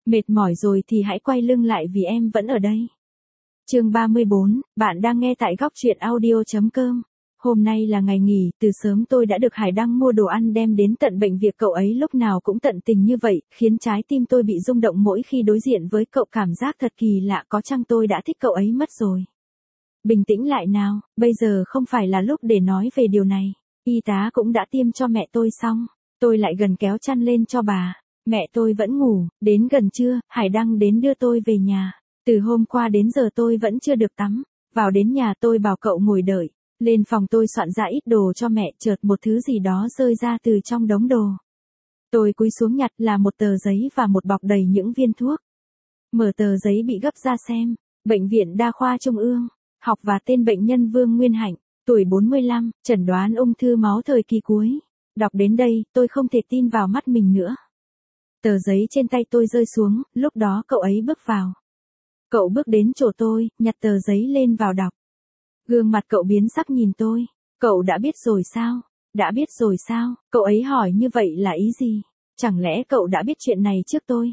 Mệt mỏi rồi thì hãy quay lưng lại vì em vẫn ở đây. Chương 34, bạn đang nghe tại góc truyện audio.com. Hôm nay là ngày nghỉ, từ sớm tôi đã được Hải Đăng mua đồ ăn đem đến tận bệnh viện. Cậu ấy lúc nào cũng tận tình như vậy, khiến trái tim tôi bị rung động mỗi khi đối diện với cậu. Cảm giác thật kỳ lạ, có chăng tôi đã thích cậu ấy mất rồi. Bình tĩnh lại nào, bây giờ không phải là lúc để nói về điều này. Y tá cũng đã tiêm cho mẹ tôi xong. Tôi lại gần kéo chăn lên cho bà. Mẹ tôi vẫn ngủ, đến gần trưa, Hải Đăng đến đưa tôi về nhà. Từ hôm qua đến giờ tôi vẫn chưa được tắm. Vào đến nhà tôi bảo cậu ngồi đợi. Lên phòng tôi soạn ra ít đồ cho mẹ, chợt một thứ gì đó rơi ra từ trong đống đồ. Tôi cúi xuống nhặt là một tờ giấy và một bọc đầy những viên thuốc. Mở tờ giấy bị gấp ra xem. Bệnh viện Đa khoa Trung ương. Học và tên bệnh nhân Vương Nguyên Hạnh, tuổi 45, chẩn đoán ung thư máu thời kỳ cuối. Đọc đến đây, tôi không thể tin vào mắt mình nữa. Tờ giấy trên tay tôi rơi xuống, lúc đó cậu ấy bước vào. Cậu bước đến chỗ tôi, nhặt tờ giấy lên vào đọc. Gương mặt cậu biến sắc nhìn tôi. Cậu đã biết rồi sao? Đã biết rồi sao? Cậu ấy hỏi như vậy là ý gì? Chẳng lẽ cậu đã biết chuyện này trước tôi?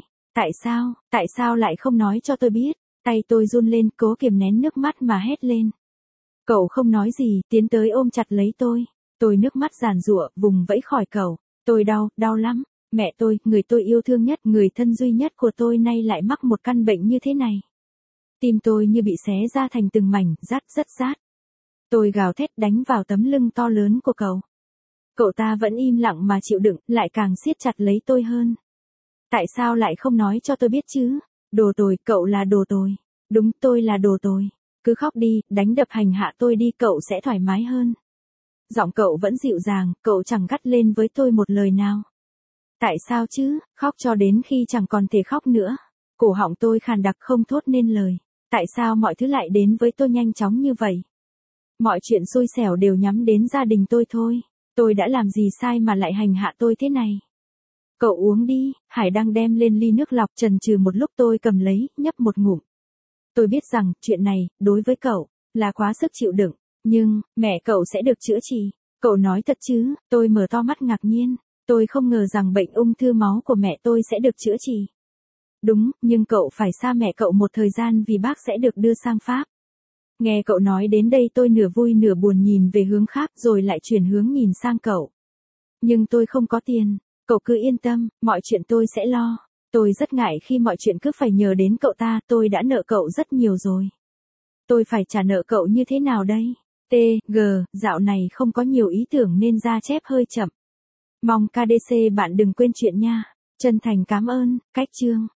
Tại sao lại không nói cho tôi biết? Tay tôi run lên, cố kiềm nén nước mắt mà hét lên. Cậu không nói gì, tiến tới ôm chặt lấy tôi. Tôi nước mắt giàn giụa, vùng vẫy khỏi cậu. Tôi đau lắm. Mẹ tôi, người tôi yêu thương nhất, người thân duy nhất của tôi nay lại mắc một căn bệnh như thế này. Tim tôi như bị xé ra thành từng mảnh, rất rát. Tôi gào thét đánh vào tấm lưng to lớn của cậu. Cậu ta vẫn im lặng mà chịu đựng, lại càng siết chặt lấy tôi hơn. Tại sao lại không nói cho tôi biết chứ? Đồ tồi, cậu là đồ tồi. Đúng, tôi là đồ tồi. Cứ khóc đi, đánh đập hành hạ tôi đi, cậu sẽ thoải mái hơn. Giọng cậu vẫn dịu dàng, cậu chẳng gắt lên với tôi một lời nào. Tại sao chứ? Khóc cho đến khi chẳng còn thể khóc nữa. Cổ họng tôi khàn đặc không thốt nên lời. Tại sao mọi thứ lại đến với tôi nhanh chóng như vậy? Mọi chuyện xui xẻo đều nhắm đến gia đình tôi thôi. Tôi đã làm gì sai mà lại hành hạ tôi thế này? Cậu uống đi, Hải Đăng đem lên ly nước lọc, chần chừ một lúc tôi cầm lấy, nhấp một ngụm. Tôi biết rằng, chuyện này, đối với cậu, là quá sức chịu đựng. Nhưng, mẹ cậu sẽ được chữa trị. Cậu nói thật chứ? Tôi mở to mắt ngạc nhiên. Tôi không ngờ rằng bệnh ung thư máu của mẹ tôi sẽ được chữa trị. Đúng, nhưng cậu phải xa mẹ cậu một thời gian vì bác sẽ được đưa sang Pháp. Nghe cậu nói đến đây tôi nửa vui nửa buồn nhìn về hướng khác rồi lại chuyển hướng nhìn sang cậu. Nhưng tôi không có tiền. Cậu cứ yên tâm, mọi chuyện tôi sẽ lo. Tôi rất ngại khi mọi chuyện cứ phải nhờ đến cậu ta, tôi đã nợ cậu rất nhiều rồi. Tôi phải trả nợ cậu như thế nào đây? Dạo này không có nhiều ý tưởng nên ra chép hơi chậm. Mong KDC bạn đừng quên chuyện nha. Chân thành cảm ơn, cách chương.